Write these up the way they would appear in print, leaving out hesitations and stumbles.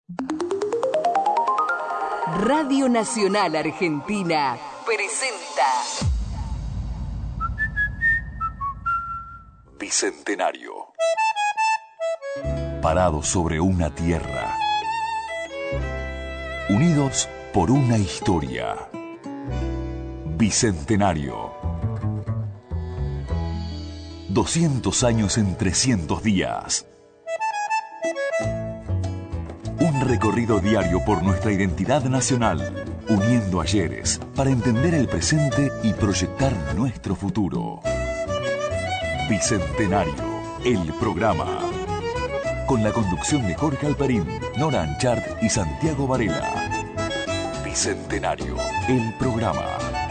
Radio Nacional Argentina presenta Bicentenario. Parados sobre una tierra, unidos por una historia. Bicentenario. 200 años en 300 días. Un recorrido diario por nuestra identidad nacional, uniendo ayeres para entender el presente y proyectar nuestro futuro. Bicentenario, el programa. Con la conducción de Jorge Alperín, Nora Anchart y Santiago Varela. Bicentenario, el programa.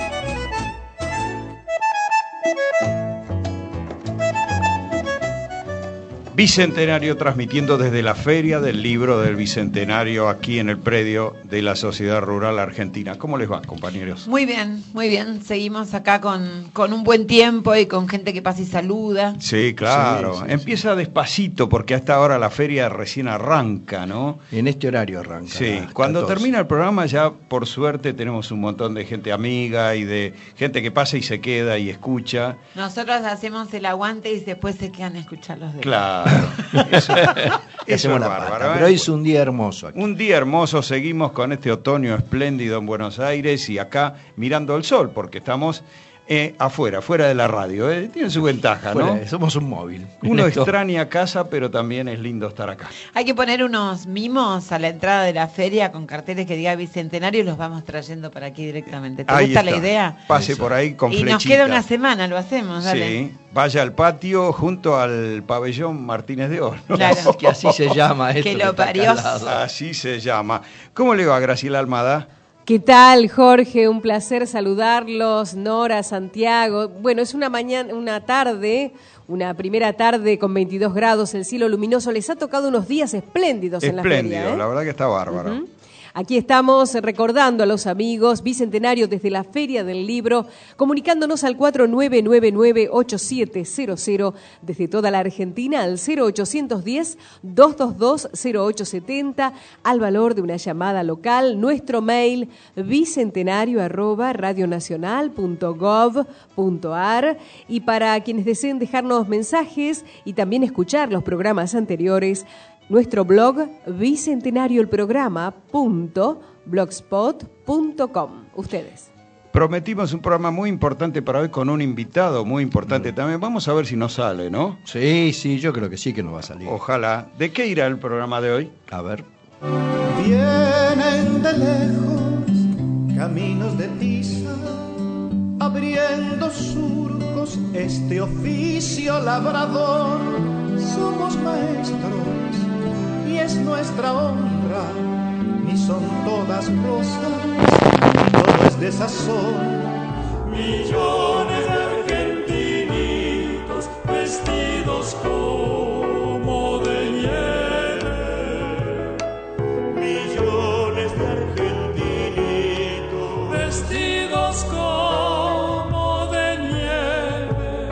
Bicentenario, transmitiendo desde la Feria del Libro del Bicentenario aquí en el predio de la Sociedad Rural Argentina. ¿Cómo les va, compañeros? Muy bien, muy bien. Seguimos acá con un buen tiempo y con gente que pasa y saluda. Sí, claro. Sí. Empieza despacito porque hasta ahora la feria recién arranca, ¿no? En este horario arranca. Sí, cuando termina el programa ya por suerte tenemos un montón de gente amiga y de gente que pasa y se queda y escucha. Nosotros hacemos el aguante y después se quedan a escuchar los demás. Claro. Eso es bárbaro, pero hoy es un día hermoso aquí. Un día hermoso, seguimos con este otoño espléndido en Buenos Aires y acá mirando el sol, porque estamos afuera de la radio. Tiene su ventaja, ¿no? Somos un móvil. Uno extraña casa, pero también es lindo estar acá. Hay que poner unos mimos a la entrada de la feria con carteles que diga Bicentenario y los vamos trayendo para aquí directamente. ¿Te gusta la idea? Pase por ahí con flechita. Y nos queda una semana, lo hacemos, dale. Sí, vaya al patio junto al pabellón Martínez de Oro. Claro. Que así se llama esto. Que lo parió. Así se llama. ¿Cómo le va, Graciela Almada? ¿Qué tal, Jorge? Un placer saludarlos, Nora, Santiago. Bueno, es una primera tarde con 22 grados, el cielo luminoso. Les ha tocado unos días espléndidos en la feria. Espléndido, la verdad que está bárbaro. Uh-huh. Aquí estamos recordando a los amigos, Bicentenario desde la Feria del Libro, comunicándonos al 4999-8700 desde toda la Argentina, al 0810-222-0870, al valor de una llamada local, nuestro mail bicentenario@radionacional.gov.ar, y para quienes deseen dejarnos mensajes y también escuchar los programas anteriores, nuestro blog bicentenarioelprograma.blogspot.com. Ustedes. Prometimos un programa muy importante para hoy con un invitado muy importante también. Vamos a ver si nos sale, ¿no? Sí, yo creo que sí que nos va a salir. Ojalá. ¿De qué irá el programa de hoy? A ver. Vienen de lejos caminos de tiza, abriendo surcos este oficio labrador. Somos maestros y es nuestra honra, ni son todas rosas, todo es de sazón. Millones de argentinitos vestidos como de nieve. Millones de argentinitos vestidos como de nieve.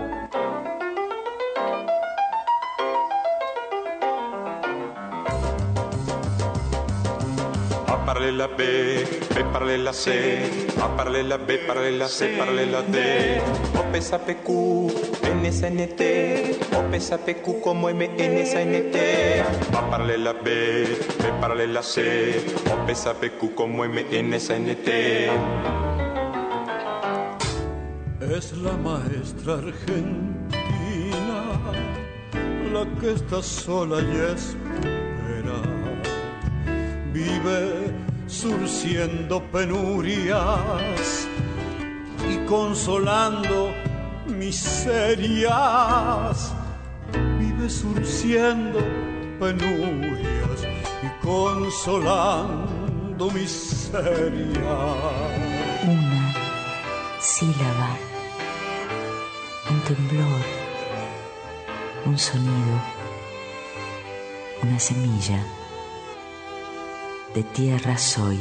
A parler la B, B parler la C, A parler la B, parler la C, parler la D. O pesa PQ, NSNT, O pesa PQ como MNSNT. A parler la B, B parler la C, O pesa PQ como MNSNT. Es la maestra argentina, la que está sola y espera. Vive surciendo penurias y consolando miserias. Vive surciendo penurias y consolando miserias. Una sílaba, un temblor, un sonido, una semilla. De tierra soy,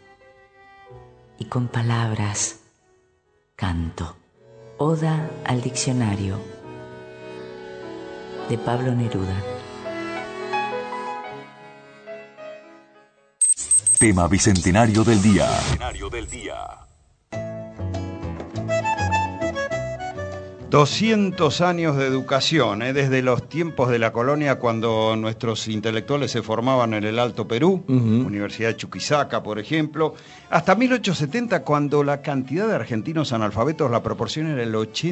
y con palabras canto. Oda al diccionario, de Pablo Neruda. Tema Bicentenario del Día. 200 años de educación, desde los tiempos de la colonia, cuando nuestros intelectuales se formaban en el Alto Perú, Universidad de Chuquisaca, por ejemplo, hasta 1870, cuando la cantidad de argentinos analfabetos, la proporción era el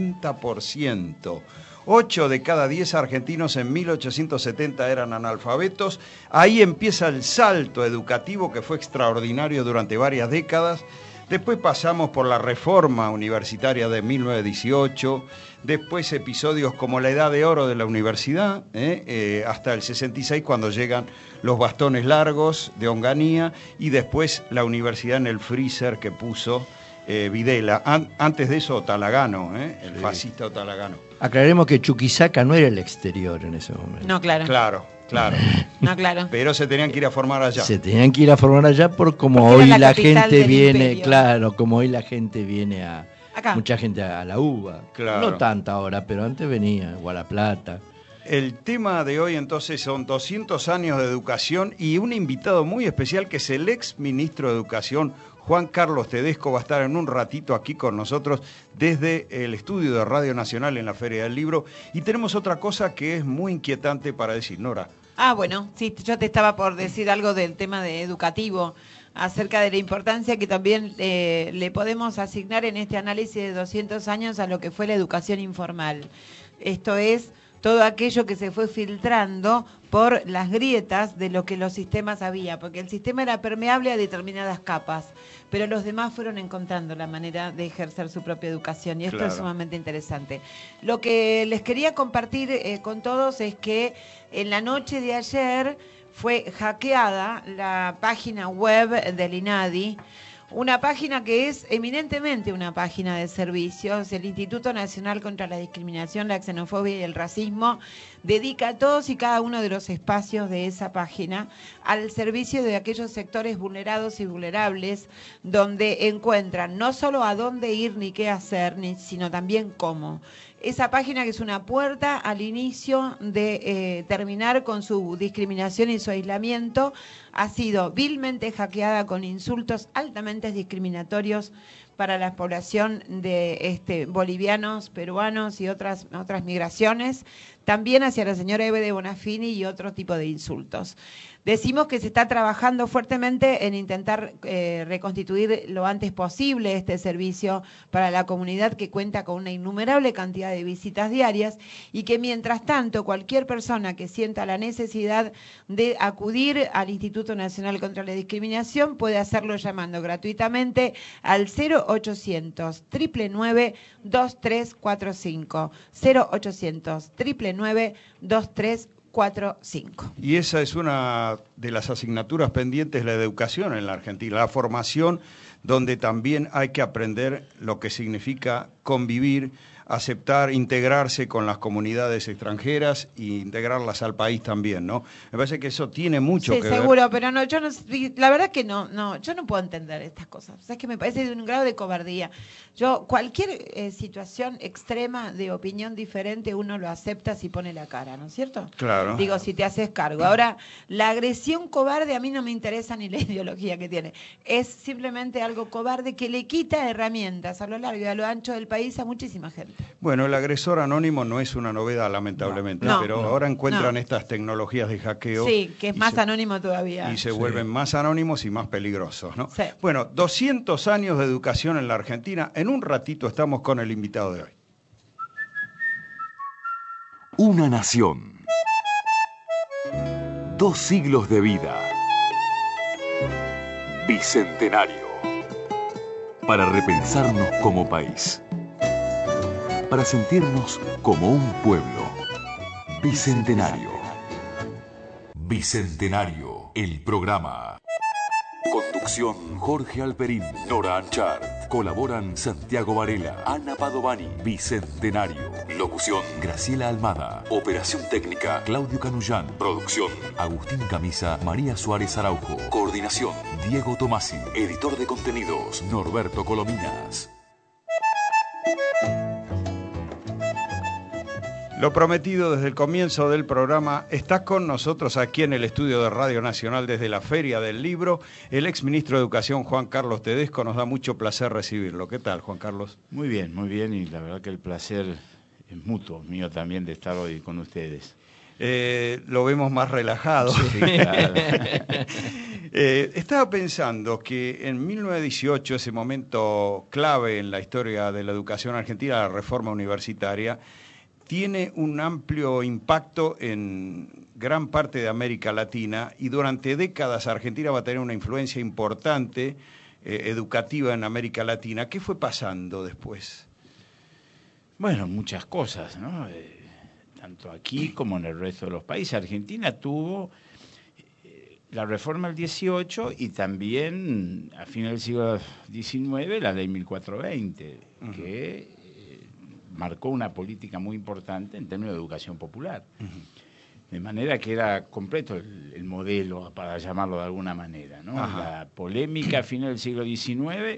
80%. 8 de cada 10 argentinos en 1870 eran analfabetos. Ahí empieza el salto educativo que fue extraordinario durante varias décadas. Después pasamos por la reforma universitaria de 1918, después episodios como la Edad de Oro de la universidad, hasta el 66 cuando llegan los bastones largos de Onganía, y después la universidad en el freezer que puso Videla. Antes de eso Talagano, el fascista Talagano. Aclaremos que Chuquisaca no era el exterior en ese momento. No, claro. Claro. No, claro. Pero se tenían que ir a formar allá. Se tenían que ir a formar allá porque hoy la gente viene, imperio. Claro, como hoy la gente viene acá. Mucha gente a la UBA. Claro. No tanta ahora, pero antes venía, o a La Plata. El tema de hoy entonces son 200 años de educación y un invitado muy especial que es el ex ministro de Educación, Juan Carlos Tedesco. Va a estar en un ratito aquí con nosotros desde el estudio de Radio Nacional en la Feria del Libro. Y tenemos otra cosa que es muy inquietante para decir, Nora. Bueno, sí, yo te estaba por decir algo del tema de educativo, acerca de la importancia que también le podemos asignar en este análisis de 200 años a lo que fue la educación informal. Esto es todo aquello que se fue filtrando por las grietas de lo que los sistemas había, porque el sistema era permeable a determinadas capas, pero los demás fueron encontrando la manera de ejercer su propia educación, y esto es sumamente interesante. Lo que les quería compartir con todos es que en la noche de ayer fue hackeada la página web del INADI, una página que es eminentemente una página de servicios. El Instituto Nacional contra la Discriminación, la Xenofobia y el Racismo dedica a todos y cada uno de los espacios de esa página al servicio de aquellos sectores vulnerados y vulnerables, donde encuentran no solo a dónde ir ni qué hacer, sino también cómo. Esa página, que es una puerta al inicio de terminar con su discriminación y su aislamiento, ha sido vilmente hackeada con insultos altamente discriminatorios para la población de bolivianos, peruanos y otras migraciones, también hacia la señora Eve de Bonafini y otro tipo de insultos. Decimos que se está trabajando fuertemente en intentar reconstituir lo antes posible este servicio para la comunidad, que cuenta con una innumerable cantidad de visitas diarias, y que mientras tanto cualquier persona que sienta la necesidad de acudir al Instituto Nacional contra la Discriminación puede hacerlo llamando gratuitamente al 0800 999 2345, 0800 999 2345. Y esa es una de las asignaturas pendientes de la educación en la Argentina, la formación, donde también hay que aprender lo que significa convivir, aceptar, integrarse con las comunidades extranjeras e integrarlas al país también, ¿no? Me parece que eso tiene mucho que ver. Sí, seguro, pero no, yo no, la verdad que no, yo no puedo entender estas cosas. O sea, es que me parece de un grado de cobardía. Cualquier situación extrema de opinión diferente, uno lo acepta si pone la cara, ¿no es cierto? Claro. Digo, si te haces cargo. Ahora, la agresión cobarde a mí no me interesa ni la ideología que tiene. Es simplemente algo cobarde que le quita herramientas a lo largo y a lo ancho del país a muchísima gente. Bueno, el agresor anónimo no es una novedad, lamentablemente, pero ahora encuentran estas tecnologías de hackeo. Sí, que es más anónimo todavía. Y se vuelven más anónimos y más peligrosos, ¿no? Sí. Bueno, 200 años de educación en la Argentina. En un ratito estamos con el invitado de hoy. Una nación. 2 siglos de vida. Bicentenario. Para repensarnos como país. Para sentirnos como un pueblo. Bicentenario. Bicentenario, el programa. Conducción: Jorge Alperín, Nora Anchart. Colaboran Santiago Varela, Ana Padovani. Bicentenario. Locución: Graciela Almada. Operación técnica: Claudio Canullán. Producción: Agustín Camisa, María Suárez Araujo. Coordinación: Diego Tomasi. Editor de contenidos: Norberto Colominas. Lo prometido desde el comienzo del programa, está con nosotros aquí en el estudio de Radio Nacional desde la Feria del Libro, el exministro de Educación Juan Carlos Tedesco. Nos da mucho placer recibirlo. ¿Qué tal, Juan Carlos? Muy bien, y la verdad que el placer es mutuo, mío también, de estar hoy con ustedes. Lo vemos más relajado. Sí, claro. Estaba pensando que en 1918, ese momento clave en la historia de la educación argentina, la reforma universitaria, tiene un amplio impacto en gran parte de América Latina y durante décadas Argentina va a tener una influencia importante educativa en América Latina. ¿Qué fue pasando después? Bueno, muchas cosas, ¿no? Tanto aquí como en el resto de los países. Argentina tuvo la reforma del 18 y también a fines del siglo XIX la ley 1420, que marcó una política muy importante en términos de educación popular. De manera que era completo el modelo, para llamarlo de alguna manera, ¿no? La polémica a fines del siglo XIX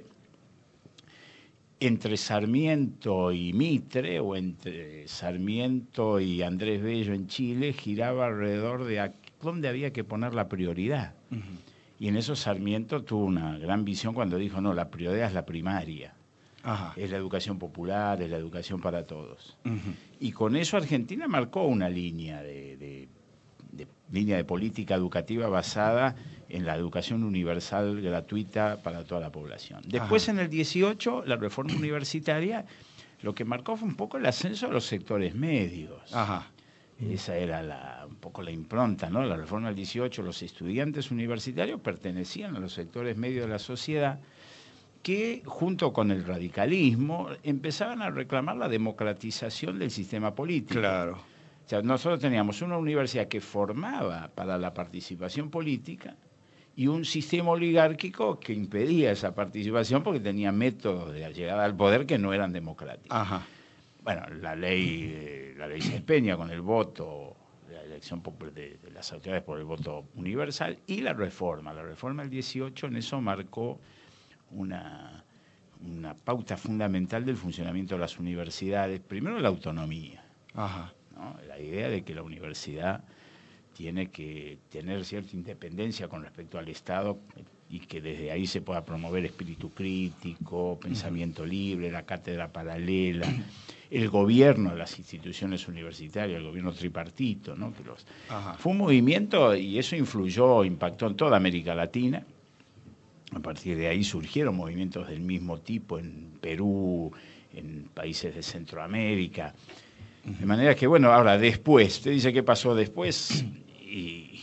entre Sarmiento y Mitre, o entre Sarmiento y Andrés Bello en Chile, giraba alrededor de dónde había que poner la prioridad. Y en eso Sarmiento tuvo una gran visión cuando dijo, no, la prioridad es la primaria. Es la educación popular, es la educación para todos. Y con eso Argentina marcó una línea de política educativa basada en la educación universal gratuita para toda la población. Después, en el 18, la reforma universitaria lo que marcó fue un poco el ascenso de los sectores medios. Esa era un poco la impronta, ¿no? La reforma del 18, los estudiantes universitarios pertenecían a los sectores medios de la sociedad, que junto con el radicalismo empezaban a reclamar la democratización del sistema político. Claro. O sea, nosotros teníamos una universidad que formaba para la participación política y un sistema oligárquico que impedía esa participación porque tenía métodos de llegada al poder que no eran democráticos. Bueno, la ley se empeña con el voto, la elección de las autoridades por el voto universal, y la reforma del 18 en eso marcó una pauta fundamental del funcionamiento de las universidades. Primero, la autonomía, ¿no? La idea de que la universidad tiene que tener cierta independencia con respecto al Estado y que desde ahí se pueda promover espíritu crítico, pensamiento libre, la cátedra paralela, el gobierno de las instituciones universitarias, el gobierno tripartito, ¿no? Fue un movimiento, y eso impactó en toda América Latina. A partir de ahí surgieron movimientos del mismo tipo en Perú, en países de Centroamérica. De manera que, bueno, ahora después, usted dice qué pasó después, y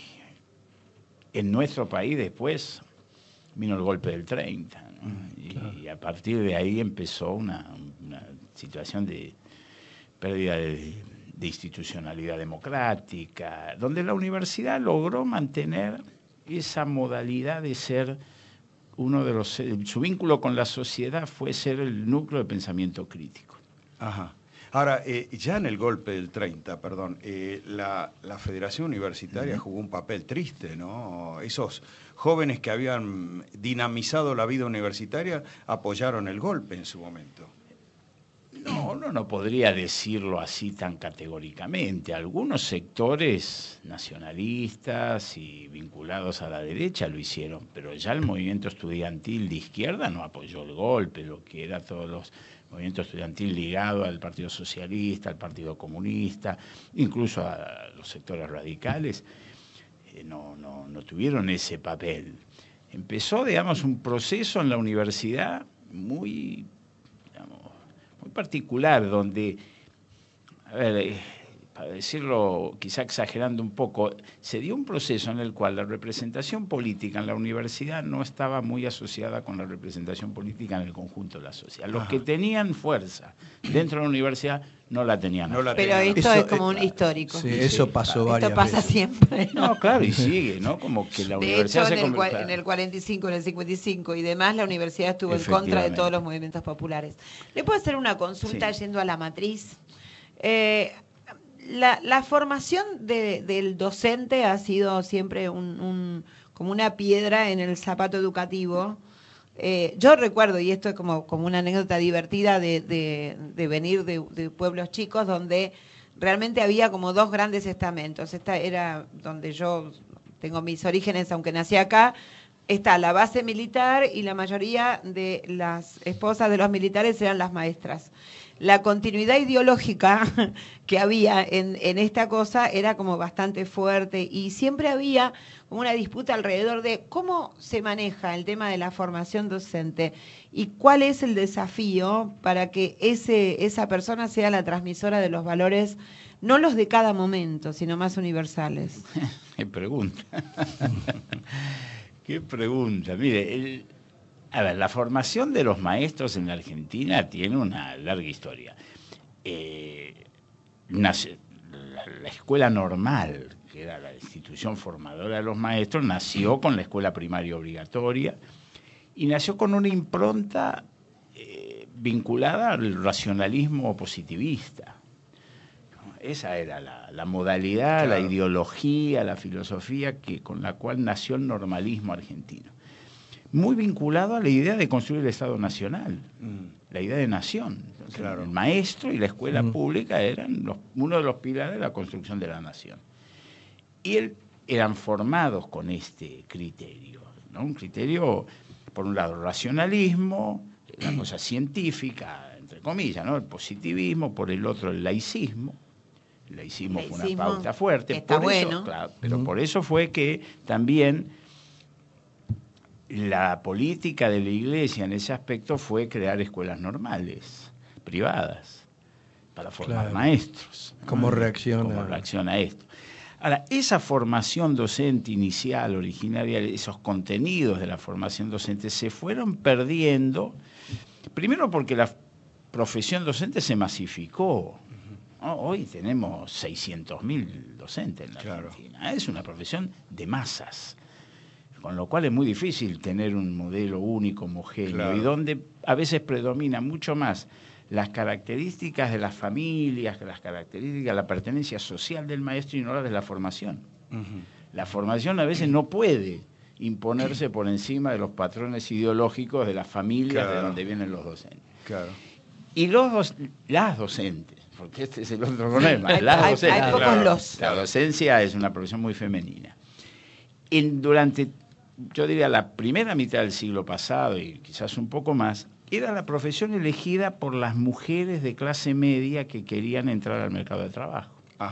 en nuestro país después vino el golpe del 30, ¿no? Y a partir de ahí empezó una situación de pérdida de institucionalidad democrática, donde la universidad logró mantener esa modalidad de ser su vínculo con la sociedad fue ser el núcleo de pensamiento crítico. Ahora, ya en el golpe del 30, la Federación Universitaria jugó un papel triste, ¿no? Esos jóvenes que habían dinamizado la vida universitaria apoyaron el golpe en su momento. No, uno no podría decirlo así tan categóricamente. Algunos sectores nacionalistas y vinculados a la derecha lo hicieron, pero ya el movimiento estudiantil de izquierda no apoyó el golpe, lo que era todos los movimientos estudiantil ligado al Partido Socialista, al Partido Comunista, incluso a los sectores radicales, no tuvieron ese papel. Empezó, digamos, un proceso en la universidad muy particular, donde, para decirlo quizá exagerando un poco, se dio un proceso en el cual la representación política en la universidad no estaba muy asociada con la representación política en el conjunto de la sociedad. Los que tenían fuerza dentro de la universidad no la tenían. Pero esto es como un histórico. Sí, eso pasó varias veces. Esto pasa siempre. No, claro, y sigue, ¿no? Como que la universidad de hecho, en el 45, en el 55 y demás, la universidad estuvo en contra de todos los movimientos populares. ¿Le puedo hacer una consulta yendo a la matriz? La formación del docente ha sido siempre como una piedra en el zapato educativo. Yo recuerdo, y esto es como una anécdota divertida de venir de pueblos chicos donde realmente había como dos grandes estamentos. Esta era donde yo tengo mis orígenes, aunque nací acá. Está la base militar y la mayoría de las esposas de los militares eran las maestras. La continuidad ideológica que había en esta cosa era como bastante fuerte y siempre había como una disputa alrededor de cómo se maneja el tema de la formación docente y cuál es el desafío para que esa persona sea la transmisora de los valores, no los de cada momento, sino más universales. Qué pregunta. Qué pregunta. Mire, la formación de los maestros en la Argentina tiene una larga historia. La escuela normal, que era la institución formadora de los maestros, nació con la escuela primaria obligatoria y nació con una impronta vinculada al racionalismo positivista. Esa era la modalidad, claro, la ideología, la filosofía con la cual nació el normalismo argentino. Muy vinculado a la idea de construir el Estado Nacional, la idea de nación. Entonces, claro, el maestro y la escuela pública eran uno de los pilares de la construcción de la nación. Y eran formados con este criterio, ¿no? Un criterio, por un lado, racionalismo, una cosa científica, entre comillas, ¿no? El positivismo, por el otro, el laicismo. El laicismo fue una pauta fuerte. Está bueno. Eso, claro, pero por eso fue que también la política de la Iglesia en ese aspecto fue crear escuelas normales, privadas, para formar maestros. ¿Cómo reacciona a esto? Ahora, esa formación docente inicial, originaria, esos contenidos de la formación docente se fueron perdiendo, primero porque la profesión docente se masificó. Hoy tenemos 600.000 docentes en la Argentina. Es una profesión de masas, con lo cual es muy difícil tener un modelo único, homogéneo, y donde a veces predomina mucho más las características de las familias, las características, la pertenencia social del maestro y no las de la formación. La formación a veces no puede imponerse por encima de los patrones ideológicos de las familias de donde vienen los docentes. Y las docentes, porque este es el otro problema. Hay pocos los. La docencia es una profesión muy femenina. Durante, yo diría, la primera mitad del siglo pasado, y quizás un poco más, era la profesión elegida por las mujeres de clase media que querían entrar al mercado de trabajo.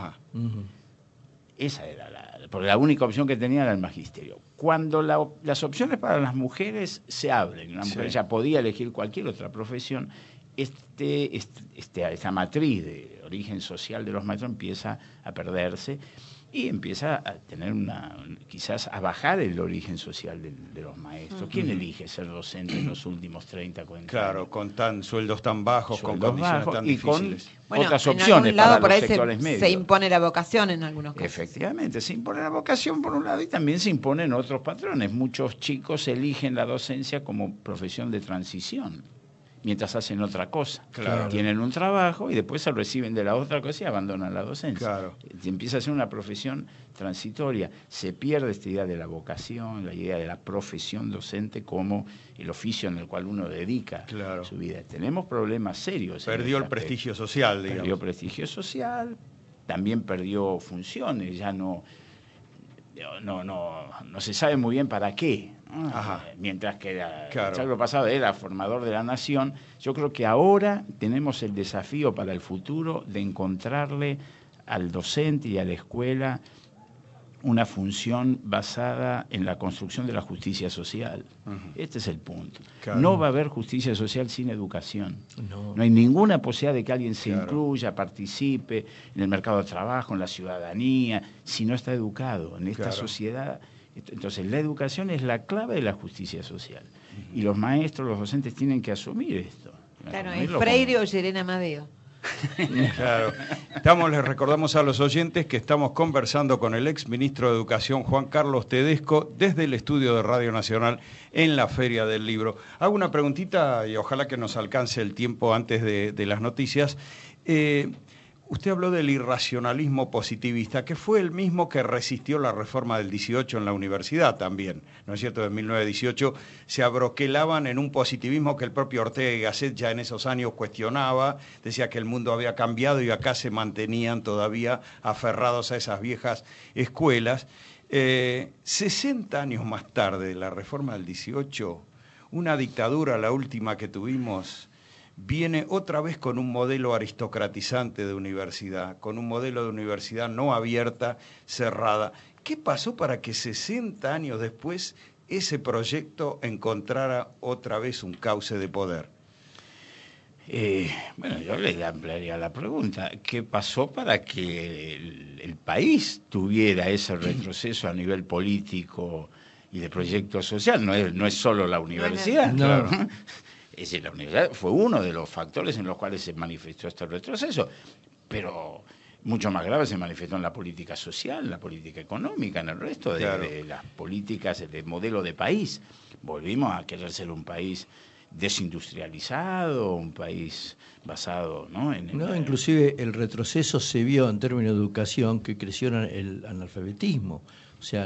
Esa era porque la única opción que tenía era el magisterio. Cuando las opciones para las mujeres se abren, una mujer ya podía elegir cualquier otra profesión, esta matriz de origen social de los maestros empieza a perderse y empieza a tener quizás a bajar el origen social de los maestros. ¿Quién elige ser docente en los últimos 30, 40 años? Claro, con sueldos tan bajos, con condiciones tan difíciles. Con otras opciones para los sectores medios. Se impone la vocación en algunos casos. Efectivamente, se impone la vocación por un lado y también se imponen otros patrones. Muchos chicos eligen la docencia como profesión de transición, mientras hacen otra cosa. Tienen un trabajo y después se reciben de la otra cosa y abandonan la docencia. Empieza a ser una profesión transitoria. Se pierde esta idea de la vocación, la idea de la profesión docente como el oficio en el cual uno dedica su vida. Tenemos problemas serios. Perdió el prestigio social, digamos. Perdió prestigio social, también perdió funciones, ya no se sabe muy bien para qué. Mientras que el siglo pasado era formador de la nación, yo creo que ahora tenemos el desafío para el futuro de encontrarle al docente y a la escuela una función basada en la construcción de la justicia social. Este es el punto. No va a haber justicia social sin educación. No hay ninguna posibilidad de que alguien se incluya, participe en el mercado de trabajo, en la ciudadanía, si no está educado en esta sociedad. Entonces, la educación es la clave de la justicia social. Y los maestros, los docentes tienen que asumir esto. ¿Es Freire o Yerena Amadeo? Les recordamos a los oyentes que estamos conversando con el ex ministro de Educación, Juan Carlos Tedesco, desde el estudio de Radio Nacional en la Feria del Libro. Hago una preguntita y ojalá que nos alcance el tiempo antes de las noticias. Usted habló del irracionalismo positivista, que fue el mismo que resistió la reforma del 18 en la universidad también, ¿no es cierto? En 1918 se abroquelaban en un positivismo que el propio Ortega y Gasset ya en esos años cuestionaba, decía que el mundo había cambiado y acá se mantenían todavía aferrados a esas viejas escuelas. 60 años más tarde de la reforma del 18, una dictadura, la última que tuvimos, viene otra vez con un modelo aristocratizante de universidad, con un modelo de universidad no abierta, cerrada. ¿Qué pasó para que 60 años después ese proyecto encontrara otra vez un cauce de poder? Bueno, yo le ampliaría la pregunta. ¿Qué pasó para que el país tuviera ese retroceso a nivel político y de proyecto social? No es solo la universidad. No. Claro. Es decir, la universidad fue uno de los factores en los cuales se manifestó este retroceso, pero mucho más grave se manifestó en la política social, la política económica, en el resto de las políticas, de modelo de país. Volvimos a querer ser un país desindustrializado, un país basado, ¿no? Inclusive el retroceso se vio en términos de educación, que creció el analfabetismo, o sea,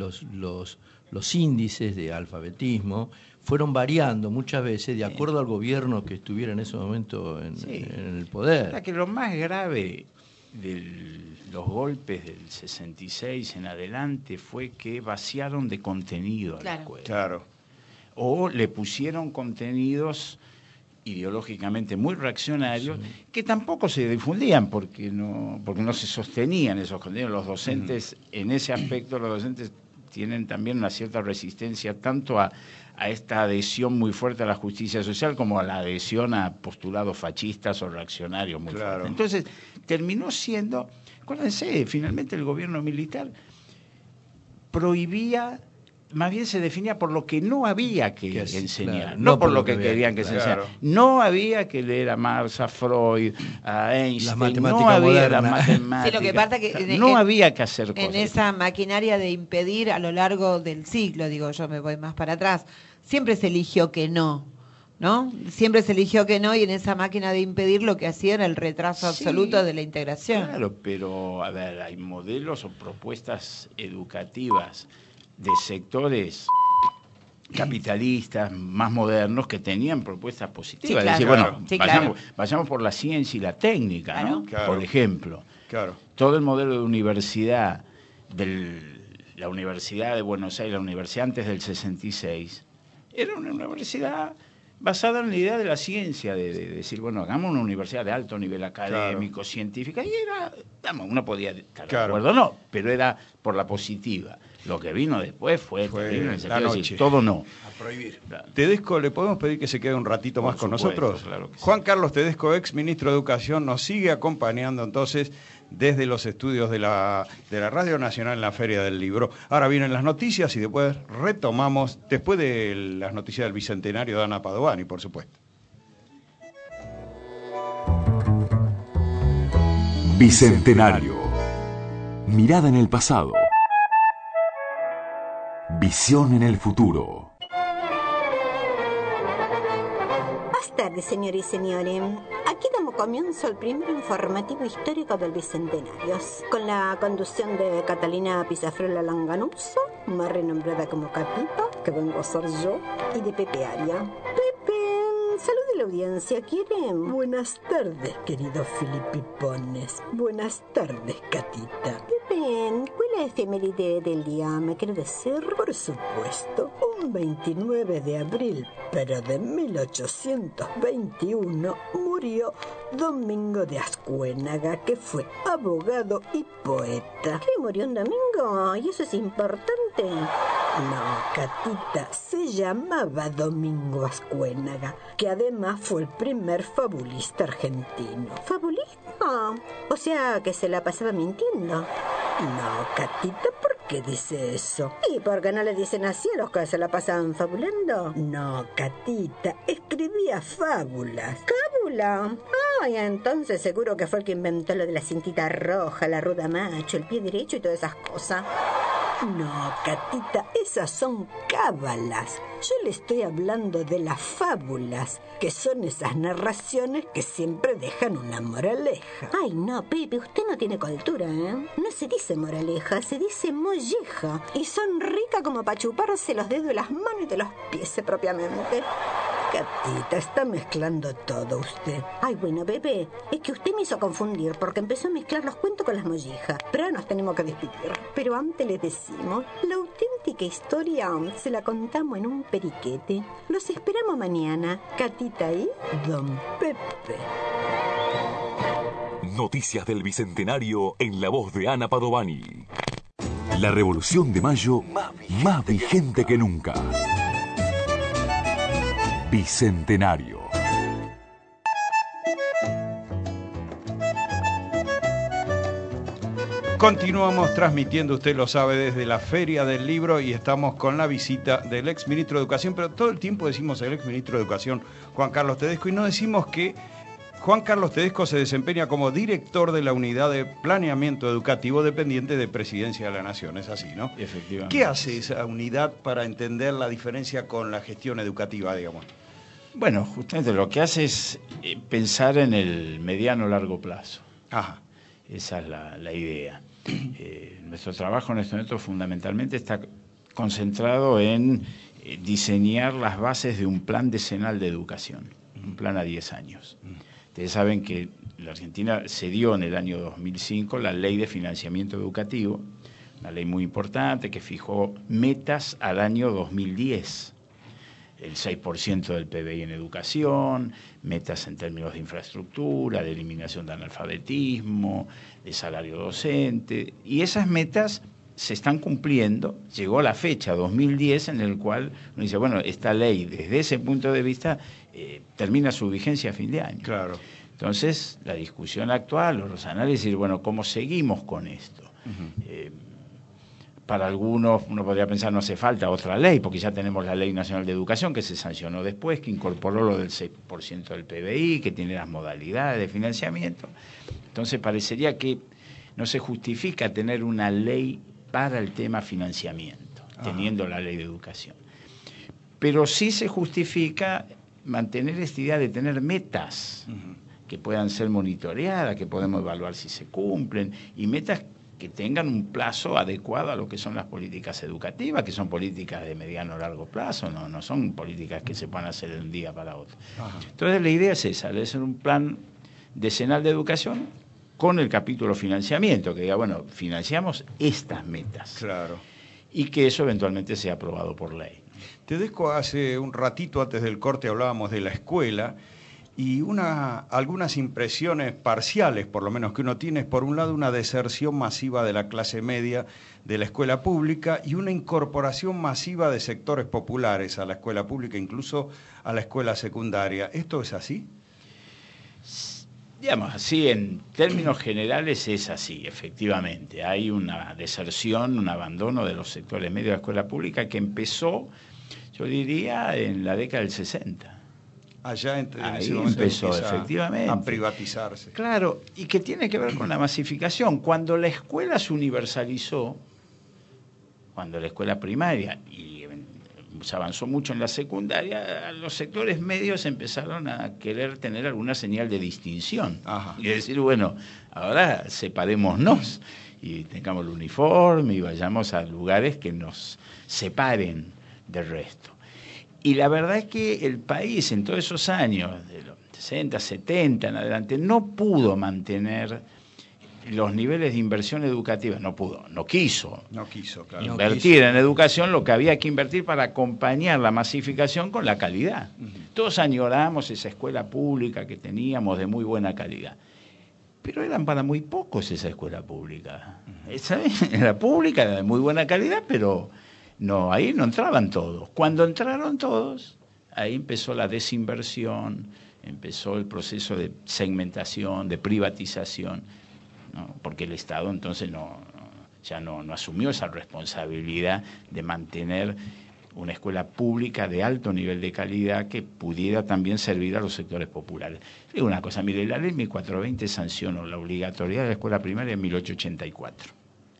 los índices de alfabetismo fueron variando muchas veces de acuerdo al gobierno que estuviera en ese momento en el poder. O sea, que lo más grave de los golpes del 66 en adelante fue que vaciaron de contenido a la escuela. Claro. O le pusieron contenidos ideológicamente muy reaccionarios que tampoco se difundían porque no se sostenían esos contenidos. Los docentes, en ese aspecto, los docentes tienen también una cierta resistencia tanto a esta adhesión muy fuerte a la justicia social como a la adhesión a postulados fascistas o reaccionarios muy fuertes. Entonces, terminó siendo, acuérdense, finalmente el gobierno militar prohibía, más bien se definía por lo que no había que enseñar, claro, no por lo que querían que se enseñara. No había que leer a Marx, a Freud, a Einstein, no había las matemáticas. Sí, lo que pasa que no había que hacer cosas. En esa maquinaria de impedir a lo largo del siglo, digo, yo me voy más para atrás, siempre se eligió que no. Siempre se eligió que no, y en esa máquina de impedir lo que hacía era el retraso absoluto de la integración. Claro, pero a ver, hay modelos o propuestas educativas de sectores capitalistas más modernos que tenían propuestas positivas. Sí, claro. Es decir, vayamos por la ciencia y la técnica, claro. ¿no? Claro. Por ejemplo, todo el modelo de universidad, la Universidad de Buenos Aires, la universidad antes del 66, era una universidad basada en la idea de la ciencia, de decir, bueno, hagamos una universidad de alto nivel académico, científica, y era, uno podía estar de acuerdo, no, pero era por la positiva. Lo que vino después fue terrible, en el sentido de decir, todo no. A prohibir. Tedesco, ¿le podemos pedir que se quede un ratito más con nosotros? Claro que sí. Juan Carlos Tedesco, ex ministro de Educación, nos sigue acompañando entonces desde los estudios de la Radio Nacional en la Feria del Libro. Ahora vienen las noticias y después retomamos, después de las noticias del Bicentenario de Ana Padovani, por supuesto. Bicentenario. Mirada en el pasado. Visión en el futuro. Buenas tardes, señores y señores. Aquí damos comienzo al primer informativo histórico del Bicentenario, con la conducción de Catalina Pizafrola Langanuso, más renombrada como Catita, que vengo a ser yo, y de Pepe Aria. Pepe, salude a la audiencia, ¿quieren? Buenas tardes, queridos filipipones. Buenas tardes, Catita. Pepe, ¿cuál es la efeméride del día? ¿Me quiere decir? Por supuesto, un 29 de abril, pero de 1821, murió Domingo de Ascuénaga, que fue abogado y poeta. ¿Qué, murió un domingo? ¿Y eso es importante? No, Catita, se llamaba Domingo Ascuénaga, que además fue el primer fabulista argentino. ¿Fabulista? O sea, que se la pasaba mintiendo. No, Catita, ¿por qué dice eso? ¿Y por qué no le dicen así a los que se la pasaban fabulando? No, Catita, escribía fábulas. ¿Cábula? Ay, entonces seguro que fue el que inventó lo de la cintita roja, la ruda macho, el pie derecho y todas esas cosas. No, Catita, esas son cábalas. Yo le estoy hablando de las fábulas, que son esas narraciones que siempre dejan una moraleja. Ay, no, Pepe, usted no tiene cultura, ¿eh? No se dice moraleja, se dice molleja. Y son ricas como para chuparse los dedos de las manos y de los pies propiamente. Catita, está mezclando todo usted. Ay, bueno, Pepe, es que usted me hizo confundir porque empezó a mezclar los cuentos con las mollejas. Pero nos tenemos que discutir. Pero antes les decimos, la auténtica historia se la contamos en un periquete. Los esperamos mañana, Catita y Don Pepe. Noticias del Bicentenario en la voz de Ana Padovani. La Revolución de Mayo, más vigente que nunca. Bicentenario. Continuamos transmitiendo, usted lo sabe, desde la Feria del Libro y estamos con la visita del exministro de Educación, pero todo el tiempo decimos el exministro de Educación, Juan Carlos Tedesco, y no decimos que Juan Carlos Tedesco se desempeña como director de la Unidad de Planeamiento Educativo dependiente de Presidencia de la Nación, es así, ¿no? Efectivamente. ¿Qué hace esa unidad para entender la diferencia con la gestión educativa, digamos? Bueno, justamente lo que hace es pensar en el mediano largo plazo. Ajá. Esa es la idea. Nuestro trabajo en este momento fundamentalmente está concentrado en diseñar las bases de un plan decenal de educación, un plan a 10 años. Ustedes saben que la Argentina se dio en el año 2005 la Ley de Financiamiento Educativo, una ley muy importante que fijó metas al año 2010. El 6% del PBI en educación, metas en términos de infraestructura, de eliminación de analfabetismo, de salario docente, y esas metas se están cumpliendo. Llegó la fecha 2010 en el cual uno dice, bueno, esta ley desde ese punto de vista termina su vigencia a fin de año. Claro. Entonces, la discusión actual, los análisis, bueno, ¿cómo seguimos con esto? Para algunos, uno podría pensar, no hace falta otra ley, porque ya tenemos la Ley Nacional de Educación, que se sancionó después, que incorporó lo del 6% del PBI, que tiene las modalidades de financiamiento. Entonces, parecería que no se justifica tener una ley para el tema financiamiento, teniendo la Ley de Educación. Pero sí se justifica mantener esta idea de tener metas que puedan ser monitoreadas, que podemos evaluar si se cumplen, y metas que tengan un plazo adecuado a lo que son las políticas educativas, que son políticas de mediano o largo plazo, no son políticas que se puedan hacer de un día para otro. Entonces la idea es esa, debe ser un plan decenal de educación con el capítulo financiamiento, que diga, bueno, financiamos estas metas. Claro. Y que eso eventualmente sea aprobado por ley. Tedesco, hace un ratito antes del corte hablábamos de la escuela, y algunas impresiones parciales, por lo menos, que uno tiene es, por un lado, una deserción masiva de la clase media de la escuela pública y una incorporación masiva de sectores populares a la escuela pública, incluso a la escuela secundaria. ¿Esto es así? Digamos así, en términos generales es así, efectivamente. Hay una deserción, un abandono de los sectores medios de la escuela pública que empezó, yo diría, en la década del 60. Allá en ahí ese momento empezó, efectivamente, a privatizarse. Claro, y que tiene que ver con la masificación. Cuando la escuela se universalizó, cuando la escuela primaria y se avanzó mucho en la secundaria, los sectores medios empezaron a querer tener alguna señal de distinción. Y decir, bueno, ahora separémonos y tengamos el uniforme y vayamos a lugares que nos separen del resto. Y la verdad es que el país en todos esos años, de los 60, 70 en adelante, no pudo mantener los niveles de inversión educativa. No quiso. No quiso, claro. Invertir en educación lo que había que invertir para acompañar la masificación con la calidad. Todos añoramos esa escuela pública que teníamos de muy buena calidad. Pero eran para muy pocos esa escuela pública. Esa era pública, era de muy buena calidad, pero no, ahí no entraban todos. Cuando entraron todos, ahí empezó la desinversión, empezó el proceso de segmentación, de privatización, ¿no? Porque el Estado entonces ya no asumió esa responsabilidad de mantener una escuela pública de alto nivel de calidad que pudiera también servir a los sectores populares. Digo una cosa, mire, la ley 1420 sancionó la obligatoriedad de la escuela primaria en 1884.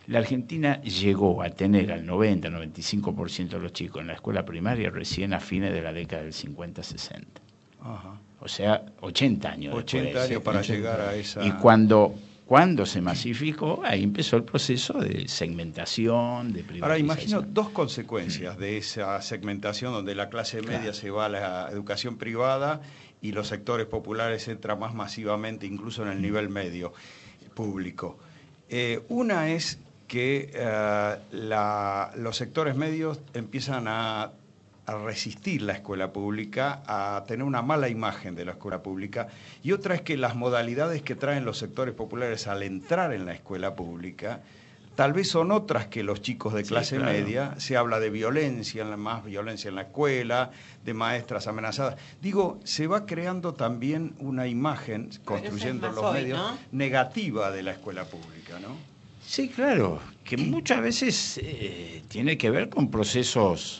La Argentina llegó a tener al 90-95% de los chicos en la escuela primaria recién a fines de la década del 50-60. Ajá. O sea, 80 años 80 después, años para llegar a esa... Y cuando se masificó, ahí empezó el proceso de segmentación, de privatización. Ahora, imagino dos consecuencias de esa segmentación, donde la clase media se va a la educación privada y los sectores populares entran más masivamente, incluso en el nivel medio público. Una es que los sectores medios empiezan a resistir la escuela pública, a tener una mala imagen de la escuela pública, y otra es que las modalidades que traen los sectores populares al entrar en la escuela pública tal vez son otras que los chicos de clase media. Se habla de violencia, más violencia en la escuela, de maestras amenazadas. Digo, se va creando también una imagen, construyendo los medios, ¿no?, negativa de la escuela pública, ¿no? Sí, claro, que muchas veces tiene que ver con procesos,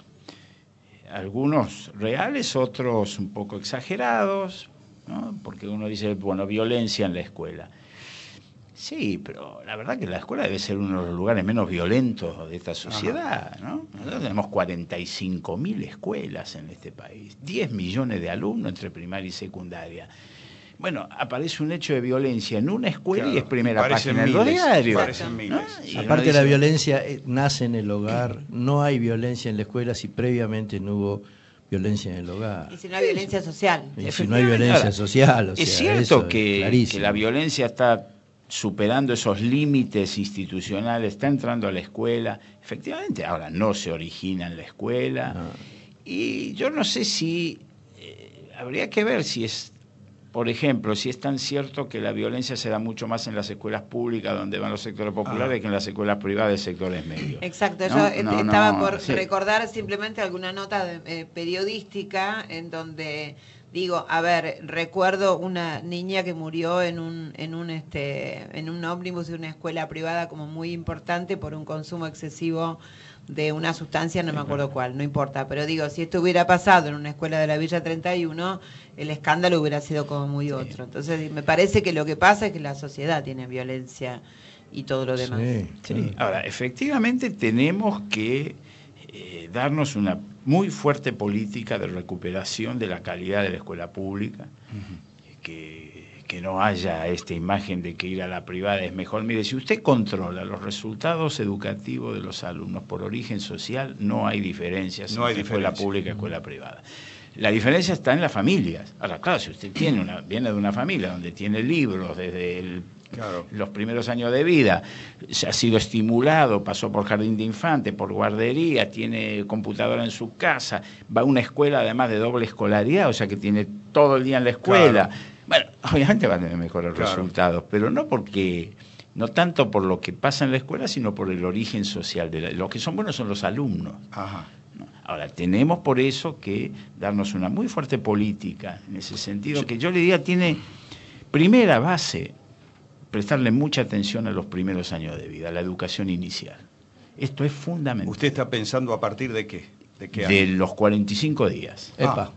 algunos reales, otros un poco exagerados, ¿no? Porque uno dice, bueno, violencia en la escuela. Sí, pero la verdad que la escuela debe ser uno de los lugares menos violentos de esta sociedad, ¿no? Nosotros tenemos 45.000 escuelas en este país, 10 millones de alumnos entre primaria y secundaria. Bueno, aparece un hecho de violencia en una escuela, claro, y es primera página en los diarios, ¿no? Aparte, la violencia nace en el hogar, no hay violencia en la escuela si previamente no hubo violencia en el hogar. Y si no hay violencia social. Y si no hay violencia social, o sea, es cierto que la violencia está superando esos límites institucionales, está entrando a la escuela, efectivamente, ahora no se origina en la escuela, y yo no sé si habría que ver si es, por ejemplo, si es tan cierto que la violencia se da mucho más en las escuelas públicas donde van los sectores populares que en las escuelas privadas de sectores medios. Exacto, yo estaba por recordar simplemente alguna nota periodística en donde digo, a ver, recuerdo una niña que murió en un ómnibus de una escuela privada como muy importante por un consumo excesivo de una sustancia, no me acuerdo cuál, no importa, pero digo, si esto hubiera pasado en una escuela de la Villa 31, el escándalo hubiera sido como muy otro. Entonces, me parece que lo que pasa es que la sociedad tiene violencia y todo lo demás. Sí. Ahora, efectivamente tenemos que darnos una muy fuerte política de recuperación de la calidad de la escuela pública, que no haya esta imagen de que ir a la privada es mejor. Mire, si usted controla los resultados educativos de los alumnos por origen social, no hay diferencias entre escuela pública y escuela privada. La diferencia está en las familias. Ahora, claro, si usted viene de una familia donde tiene libros desde los primeros años de vida, se ha sido estimulado, pasó por jardín de infante, por guardería, tiene computadora en su casa, va a una escuela además de doble escolaridad, o sea que tiene todo el día en la escuela. Claro. Bueno, obviamente va a tener mejores resultados, pero no tanto por lo que pasa en la escuela, sino por el origen social. Los que son buenos son los alumnos. Ajá. Ahora, tenemos por eso que darnos una muy fuerte política en ese sentido, que yo le diría tiene primera base, prestarle mucha atención a los primeros años de vida, a la educación inicial. Esto es fundamental. ¿Usted está pensando a partir de qué? ¿De qué año? De los 45 días.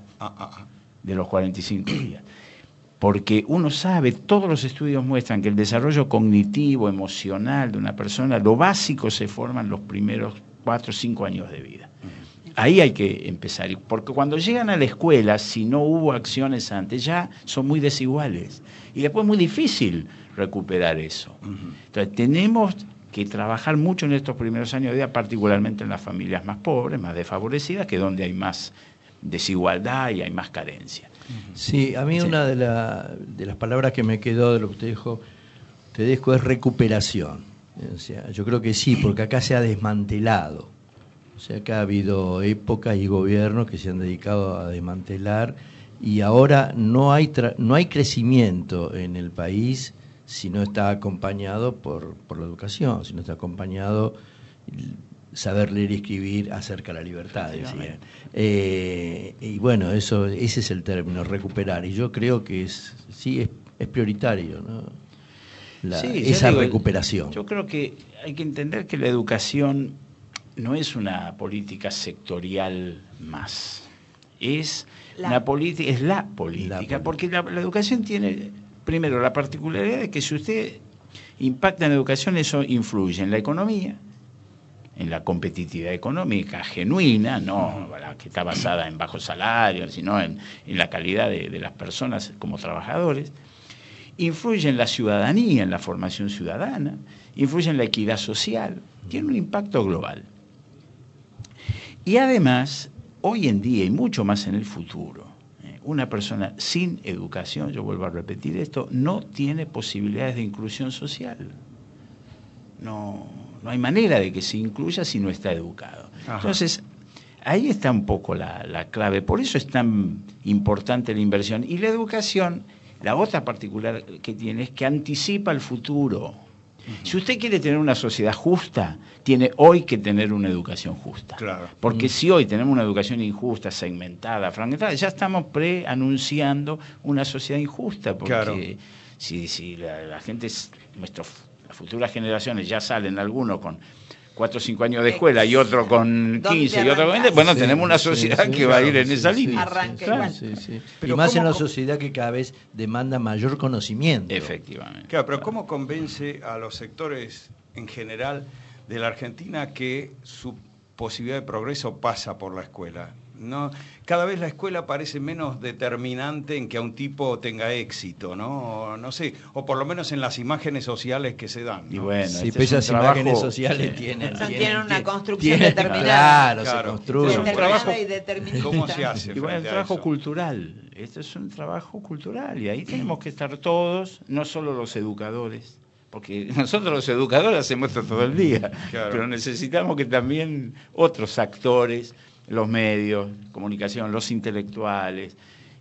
De los 45 días. Porque uno sabe, todos los estudios muestran que el desarrollo cognitivo, emocional de una persona, lo básico se forma en los primeros 4 o 5 años de vida. Ahí hay que empezar, porque cuando llegan a la escuela, si no hubo acciones antes, ya son muy desiguales. Y después es muy difícil recuperar eso. Entonces tenemos que trabajar mucho en estos primeros años de vida, particularmente en las familias más pobres, más desfavorecidas, que es donde hay más desigualdad y hay más carencia. Sí, a mí una de las palabras que me quedó de lo que usted dijo, Tedesco, es recuperación. O sea, yo creo que sí, porque acá se ha desmantelado. O sea, acá ha habido épocas y gobiernos que se han dedicado a desmantelar y ahora no hay crecimiento en el país si no está acompañado por la educación, si no está acompañado saber leer y escribir acerca de la libertad. Y bueno, ese es el término, recuperar. Y yo creo que es prioritario, ¿no? Esa recuperación. Yo creo que hay que entender que la educación no es una política sectorial más, es la política, porque la educación tiene, primero, la particularidad de que si usted impacta en la educación, eso influye en la economía, en la competitividad económica genuina, no la que está basada en bajos salarios, sino en la calidad de las personas como trabajadores. Influye en la ciudadanía, en la formación ciudadana, influye en la equidad social, tiene un impacto global. Y además, hoy en día y mucho más en el futuro, una persona sin educación, yo vuelvo a repetir esto, no tiene posibilidades de inclusión social. No hay manera de que se incluya si no está educado. Ajá. Entonces, ahí está un poco la clave. Por eso es tan importante la inversión. Y la educación, la otra particular que tiene es que anticipa el futuro. Si usted quiere tener una sociedad justa, tiene hoy que tener una educación justa. Claro. Porque si hoy tenemos una educación injusta, segmentada, fragmentada, ya estamos preanunciando una sociedad injusta. Porque claro. si la gente, las futuras generaciones ya salen algunos con 4 o 5 años de escuela y otro con 15 y otro con 20, bueno, tenemos una sociedad que va a ir en esa línea. Y más en una sociedad que cada vez demanda mayor conocimiento. Efectivamente. Claro, pero ¿cómo convence a los sectores en general de la Argentina que su posibilidad de progreso pasa por la escuela? No, cada vez la escuela parece menos determinante en que a un tipo tenga éxito, ¿no? No sé, o por lo menos en las imágenes sociales que se dan, ¿no? Y bueno, si esas imágenes sociales tienen una construcción determinada. Claro, se construye. Es un trabajo y determinista. ¿Cómo se hace? Y bueno, es un trabajo cultural. Esto es un trabajo cultural y ahí tenemos que estar todos, no solo los educadores. Porque nosotros los educadores hacemos esto todo el día, claro. Pero necesitamos que también otros actores, los medios, comunicación, los intelectuales,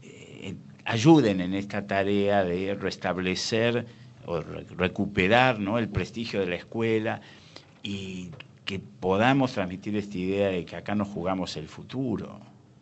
ayuden en esta tarea de restablecer o recuperar, ¿no?, el prestigio de la escuela y que podamos transmitir esta idea de que acá nos jugamos el futuro.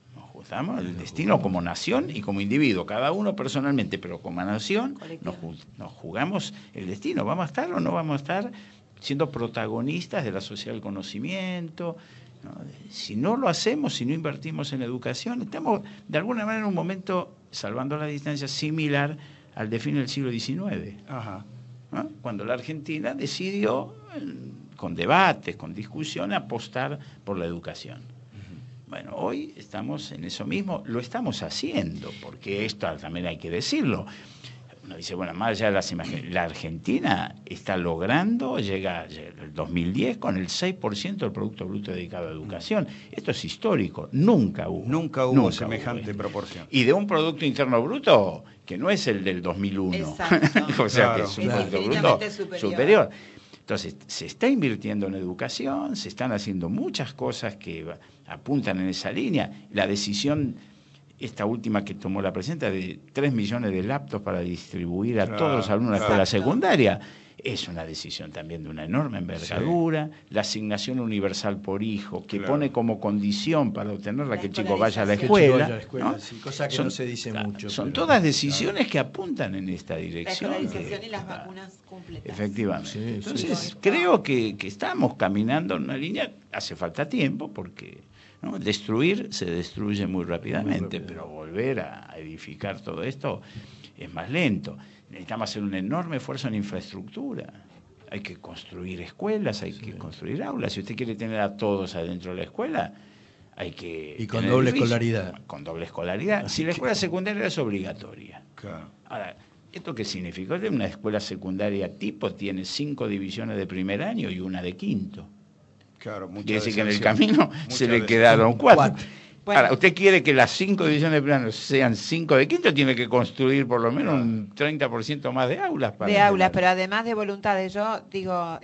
Nos el destino como nación y como individuo, cada uno personalmente, pero como nación nos jugamos el destino. ¿Vamos a estar o no vamos a estar siendo protagonistas de la sociedad del conocimiento? ¿No? Si no lo hacemos, si no invertimos en educación, estamos de alguna manera en un momento, salvando la distancia, similar al de fin del siglo XIX. Ajá. ¿No? Cuando la Argentina decidió, con debates, con discusión, apostar por la educación. Bueno, hoy estamos en eso mismo, lo estamos haciendo, porque esto también hay que decirlo. Uno dice, bueno, más allá de las imágenes, la Argentina está logrando llegar el 2010 con el 6% del Producto Bruto dedicado a educación. Esto es histórico, nunca hubo semejante proporción. Y de un Producto Interno Bruto que no es el del 2001. O sea, claro, que es un Producto Bruto superior. Entonces, se está invirtiendo en educación, se están haciendo muchas cosas que apuntan en esa línea. La decisión, esta última que tomó la presidenta, de 3 millones de laptops para distribuir a todos los alumnos de la escuela secundaria, es una decisión también de una enorme envergadura. Sí. La asignación universal por hijo, que pone como condición para obtenerla que el chico vaya a la escuela. ¿No? Sí, cosa que no se dice mucho. Son todas decisiones que apuntan en esta dirección. La escolarización y las vacunas completas. Efectivamente. Sí, entonces, creo que estamos caminando en una línea, hace falta tiempo, porque ¿no? Destruir se destruye muy rápidamente, pero volver a edificar todo esto es más lento. Necesitamos hacer un enorme esfuerzo en infraestructura. Hay que construir escuelas, hay que construir aulas. Si usted quiere tener a todos adentro de la escuela, hay que... Y con doble escolaridad. Con doble escolaridad. Si la escuela secundaria es obligatoria. Claro. Ahora, ¿esto qué significa? Una escuela secundaria tipo tiene 5 divisiones de primer año y una de quinto. Claro, quiere decir que en el camino se le quedaron 4. Bueno. Ahora, usted quiere que las 5 divisiones de plano sean 5 de quinto, tiene que construir por lo menos un 30% más de aulas. Pero además de voluntades, yo digo,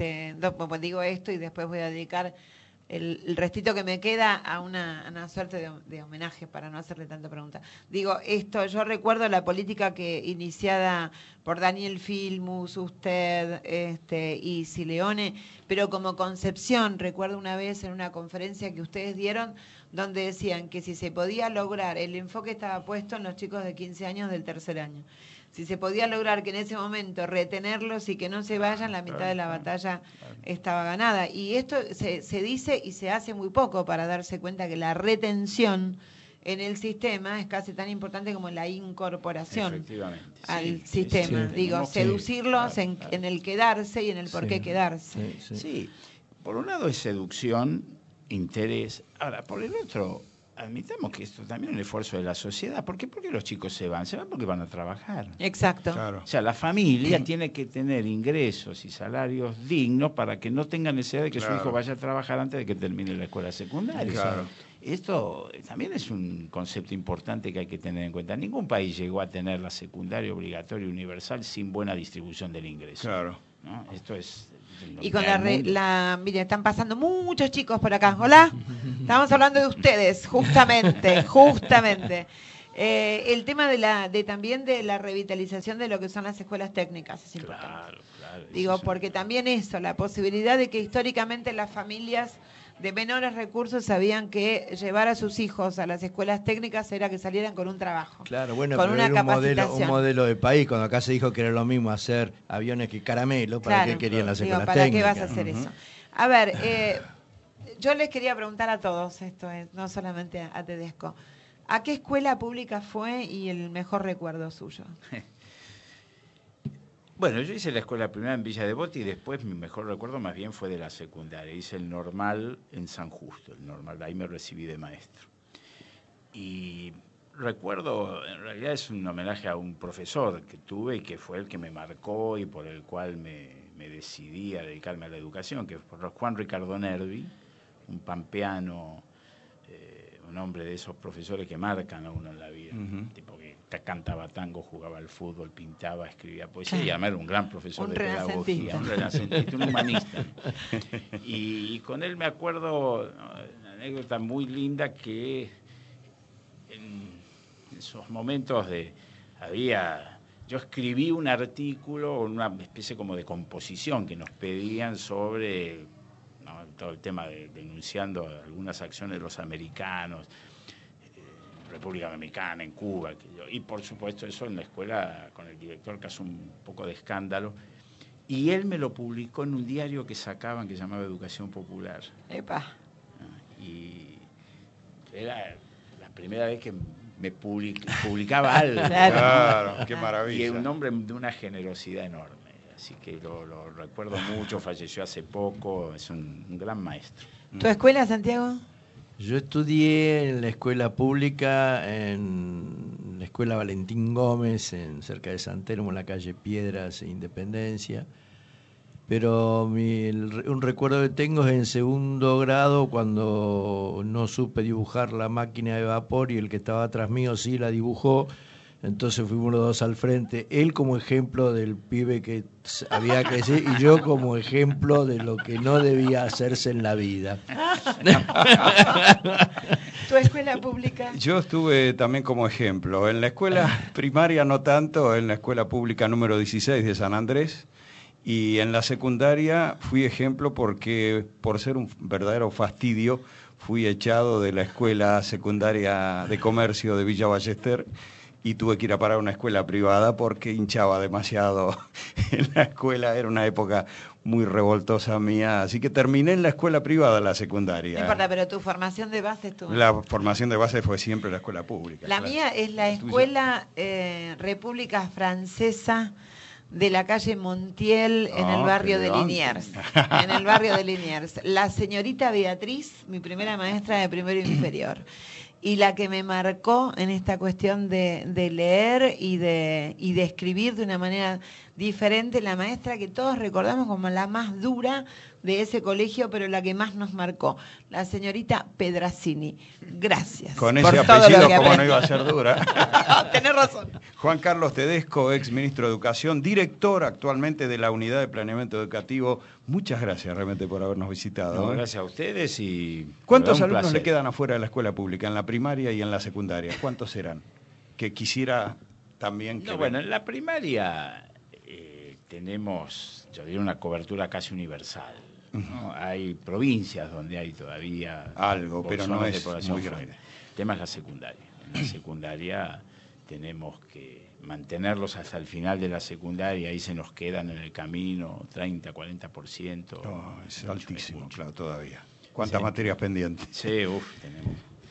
digo esto y después voy a dedicar el restito que me queda a una suerte de homenaje para no hacerle tanta pregunta. Digo, yo recuerdo la política que iniciada por Daniel Filmus, usted y Sileone, pero como concepción, recuerdo una vez en una conferencia que ustedes dieron, donde decían que si se podía lograr, el enfoque estaba puesto en los chicos de 15 años del tercer año, si se podía lograr que en ese momento retenerlos y que no se vayan, la mitad de la batalla estaba ganada. Y esto se dice y se hace muy poco para darse cuenta que la retención en el sistema es casi tan importante como la incorporación al sí, sistema. sí, Digo, seducirlos claro. en el quedarse y en el por qué quedarse. Sí, por un lado es seducción, interés. Ahora, por el otro, admitamos que esto también es un esfuerzo de la sociedad. ¿Por qué? Porque los chicos se van porque van a trabajar. Exacto. Claro. O sea, la familia tiene que tener ingresos y salarios dignos para que no tenga necesidad de que su hijo vaya a trabajar antes de que termine la escuela secundaria. Claro. O sea, esto también es un concepto importante que hay que tener en cuenta. Ningún país llegó a tener la secundaria obligatoria universal sin buena distribución del ingreso. Claro. ¿No? Esto es... Y con mire, están pasando muchos chicos por acá. Hola, estamos hablando de ustedes, justamente. El tema también de la revitalización de lo que son las escuelas técnicas es importante. Claro. Digo, porque también eso, la posibilidad de que históricamente las familias de menores recursos sabían que llevar a sus hijos a las escuelas técnicas era que salieran con un trabajo. Claro, bueno, con pero una era capacitación. un modelo de país, cuando acá se dijo que era lo mismo hacer aviones que caramelo, ¿para qué querían las escuelas ¿para técnicas? qué vas a hacer eso? A ver, yo les quería preguntar a todos, no solamente a Tedesco, ¿a qué escuela pública fue y el mejor recuerdo suyo? Bueno, yo hice la escuela primera en Villa Devoto y después mi mejor recuerdo más bien fue de la secundaria. Hice el normal en San Justo, el normal, ahí me recibí de maestro. Y recuerdo, en realidad es un homenaje a un profesor que tuve y que fue el que me marcó y por el cual me decidí a dedicarme a la educación, que fue Juan Ricardo Nervi, un pampeano, un hombre de esos profesores que marcan a uno en la vida, tipo que cantaba tango, jugaba al fútbol, pintaba, escribía poesía, y además era un gran profesor de pedagogía, un renacentista, un humanista. Y con él me acuerdo una anécdota muy linda que en esos momentos yo escribí un artículo, una especie como de composición que nos pedían sobre todo el tema denunciando algunas acciones de los americanos, República Dominicana, en Cuba, y por supuesto eso en la escuela con el director causó un poco de escándalo, y él me lo publicó en un diario que sacaban que se llamaba Educación Popular. ¡Epa! Y era la primera vez que me publicaba algo. Claro, qué maravilla. Y un hombre de una generosidad enorme. Así que lo recuerdo mucho, falleció hace poco, es un gran maestro. ¿Tu escuela, Santiago? Yo estudié en la escuela pública, en la escuela Valentín Gómez, cerca de San Telmo, en la calle Piedras e Independencia. Pero un recuerdo que tengo es en segundo grado, cuando no supe dibujar la máquina de vapor y el que estaba atrás mío sí la dibujó. Entonces fuimos los dos al frente, él como ejemplo del pibe que había que ser y yo como ejemplo de lo que no debía hacerse en la vida. ¿Tu escuela pública? Yo estuve también como ejemplo. En la escuela primaria no tanto, en la escuela pública número 16 de San Andrés. Y en la secundaria fui ejemplo porque, por ser un verdadero fastidio, fui echado de la escuela secundaria de comercio de Villa Ballester y tuve que ir a parar a una escuela privada porque hinchaba demasiado en la escuela. Era una época muy revoltosa mía, así que terminé en la escuela privada la secundaria. No importa, pero tu formación de base estuvo. La formación de base fue siempre la escuela pública. La mía es la escuela República Francesa de la calle Montiel en el barrio de Liniers. En el barrio de Liniers. La señorita Beatriz, mi primera maestra de primero inferior. Y la que me marcó en esta cuestión de leer y de escribir de una manera diferente, la maestra que todos recordamos como la más dura de ese colegio, pero la que más nos marcó, la señorita Pedrazzini. Gracias. Con ese apellido, ¿cómo no iba a ser dura? Tenés razón. Juan Carlos Tedesco, ex ministro de Educación, director actualmente de la Unidad de Planeamiento Educativo. Muchas gracias realmente por habernos visitado. No, gracias a ustedes y... ¿Cuántos alumnos le quedan afuera de la escuela pública, en la primaria y en la secundaria? ¿Cuántos serán? Que quisiera también... Que bueno, en la primaria tenemos, yo diría, una cobertura casi universal. ¿no? Hay provincias donde hay todavía... algo, pero no es muy grande. El tema es la secundaria. En la secundaria tenemos que mantenerlos hasta el final de la secundaria, ahí se nos quedan en el camino 30, 40%. No, es altísimo, claro, todavía. ¿Cuántas materias pendientes? Sí, tenemos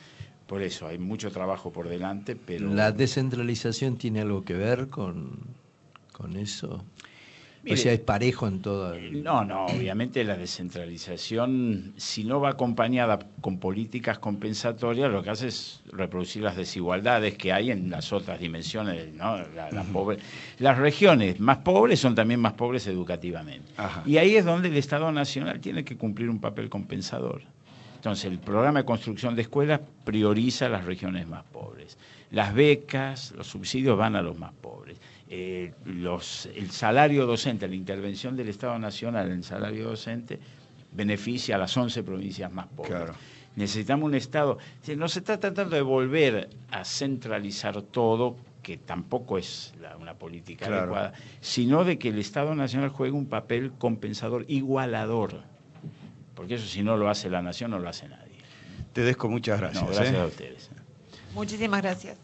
Por eso hay mucho trabajo por delante, pero... ¿La descentralización tiene algo que ver con eso? Mire, o sea, ¿es parejo en todo? No, obviamente la descentralización, si no va acompañada con políticas compensatorias, lo que hace es reproducir las desigualdades que hay en las otras dimensiones, ¿no? Las regiones más pobres son también más pobres educativamente. Ajá. Y ahí es donde el Estado Nacional tiene que cumplir un papel compensador. Entonces, el programa de construcción de escuelas prioriza las regiones más pobres. Las becas, los subsidios van a los más pobres. El salario docente, la intervención del Estado Nacional en el salario docente beneficia a las 11 provincias más pobres. Claro. Necesitamos un Estado... No se está tratando de volver a centralizar todo, que tampoco es una política adecuada, sino de que el Estado Nacional juegue un papel compensador, igualador. Porque eso, si no lo hace la nación, no lo hace nadie. Tedesco, muchas gracias. No, gracias a ustedes. Muchísimas gracias.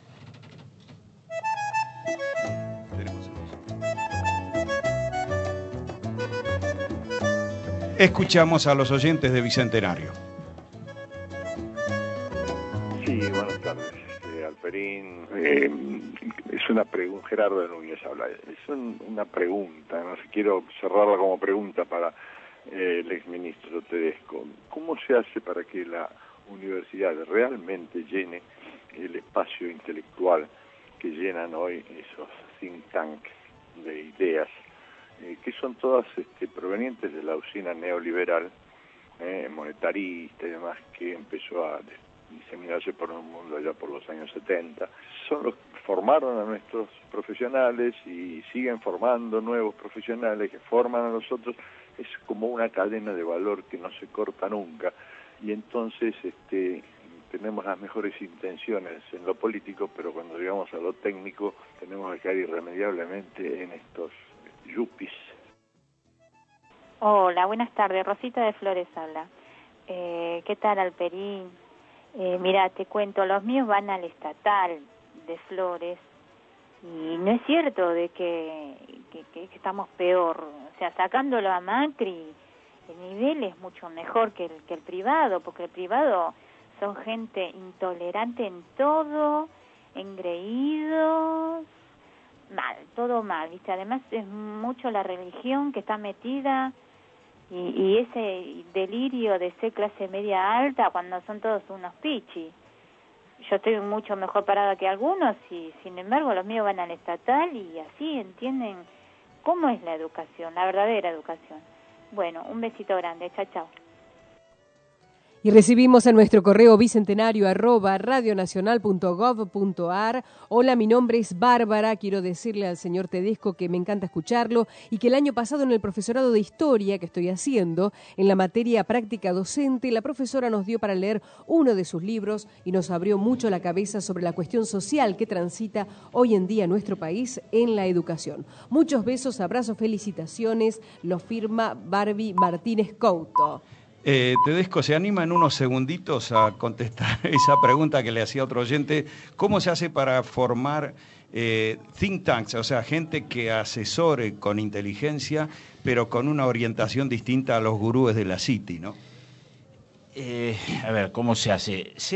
Escuchamos a los oyentes de Bicentenario. Sí, buenas tardes, Alperín. Es una pregunta, Gerardo de Núñez habla. Es una pregunta, no sé, quiero cerrarla como pregunta para el exministro Tedesco. ¿Cómo se hace para que la universidad realmente llene el espacio intelectual que llenan hoy esos think tanks de ideas, que son todas provenientes de la usina neoliberal, monetarista y demás, que empezó a diseminarse por el mundo allá por los años 70? Son los que formaron a nuestros profesionales y siguen formando nuevos profesionales que forman a nosotros. Es como una cadena de valor que no se corta nunca, y entonces tenemos las mejores intenciones en lo político, pero cuando llegamos a lo técnico tenemos que caer irremediablemente en estos yuppies. Hola, buenas tardes. Rosita de Flores habla. ¿Qué tal, Alperín? Mira, te cuento, los míos van al estatal de Flores y no es cierto de que estamos peor. O sea, sacándolo a Macri, el nivel es mucho mejor que el privado, porque el privado son gente intolerante en todo, engreídos, mal, todo mal, ¿viste? Además es mucho la religión que está metida y ese delirio de ser clase media alta cuando son todos unos pichis. Yo estoy mucho mejor parada que algunos y sin embargo los míos van al estatal y así entienden cómo es la educación, la verdadera educación. Bueno, un besito grande, chao, chao. Y recibimos a nuestro correo bicentenario@radionacional.gov.ar. Hola, mi nombre es Bárbara. Quiero decirle al señor Tedesco que me encanta escucharlo y que el año pasado en el profesorado de Historia que estoy haciendo, en la materia práctica docente, la profesora nos dio para leer uno de sus libros y nos abrió mucho la cabeza sobre la cuestión social que transita hoy en día nuestro país en la educación. Muchos besos, abrazos, felicitaciones. Lo firma Barbie Martínez Couto. Tedesco, ¿se anima en unos segunditos a contestar esa pregunta que le hacía otro oyente? ¿Cómo se hace para formar think tanks, o sea, gente que asesore con inteligencia, pero con una orientación distinta a los gurúes de la City, ¿no? A ver, ¿cómo se hace? Se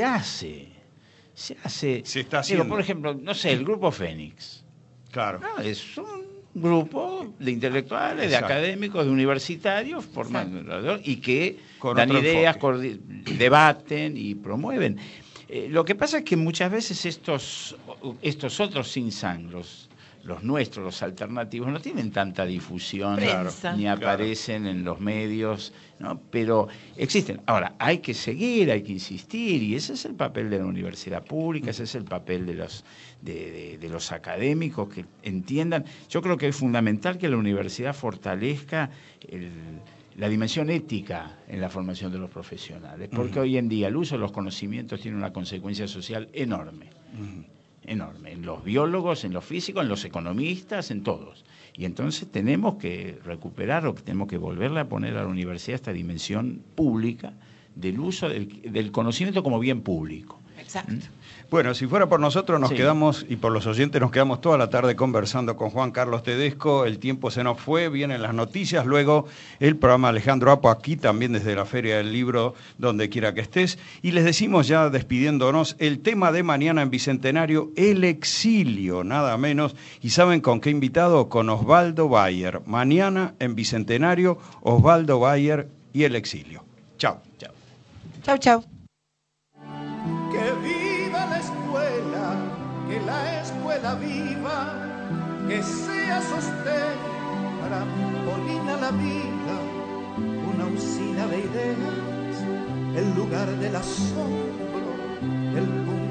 está haciendo. Por ejemplo, no sé, el Grupo Fénix. Claro. No, es un grupo de intelectuales, exacto, de académicos, de universitarios, formando y que con dan ideas, debaten y promueven. Lo que pasa es que muchas veces estos otros think tanks, los nuestros, los alternativos, no tienen tanta difusión, ni aparecen en los medios, ¿no? Pero existen. Ahora, hay que seguir, hay que insistir, y ese es el papel de la universidad pública, ese es el papel de los académicos que entiendan. Yo creo que es fundamental que la universidad fortalezca la dimensión ética en la formación de los profesionales, porque hoy en día el uso de los conocimientos tiene una consecuencia social enorme. Enorme, en los biólogos, en los físicos, en los economistas, en todos. Y entonces tenemos que recuperar o tenemos que volverle a poner a la universidad esta dimensión pública del uso del conocimiento como bien público. Exacto. Bueno, si fuera por nosotros nos Sí. quedamos, y por los oyentes nos quedamos toda la tarde conversando con Juan Carlos Tedesco. El tiempo se nos fue, vienen las noticias, luego el programa Alejandro Apo, aquí también desde la Feria del Libro, donde quiera que estés. Y les decimos ya despidiéndonos, el tema de mañana en Bicentenario, el exilio, nada menos. ¿Y saben con qué invitado? Con Osvaldo Bayer. Mañana en Bicentenario, Osvaldo Bayer y el exilio. Chao. Chao. Chau, chau. Que viva la escuela, que la escuela viva, que sea sostén para Polina la vida, una usina de ideas, el lugar del asombro, el punto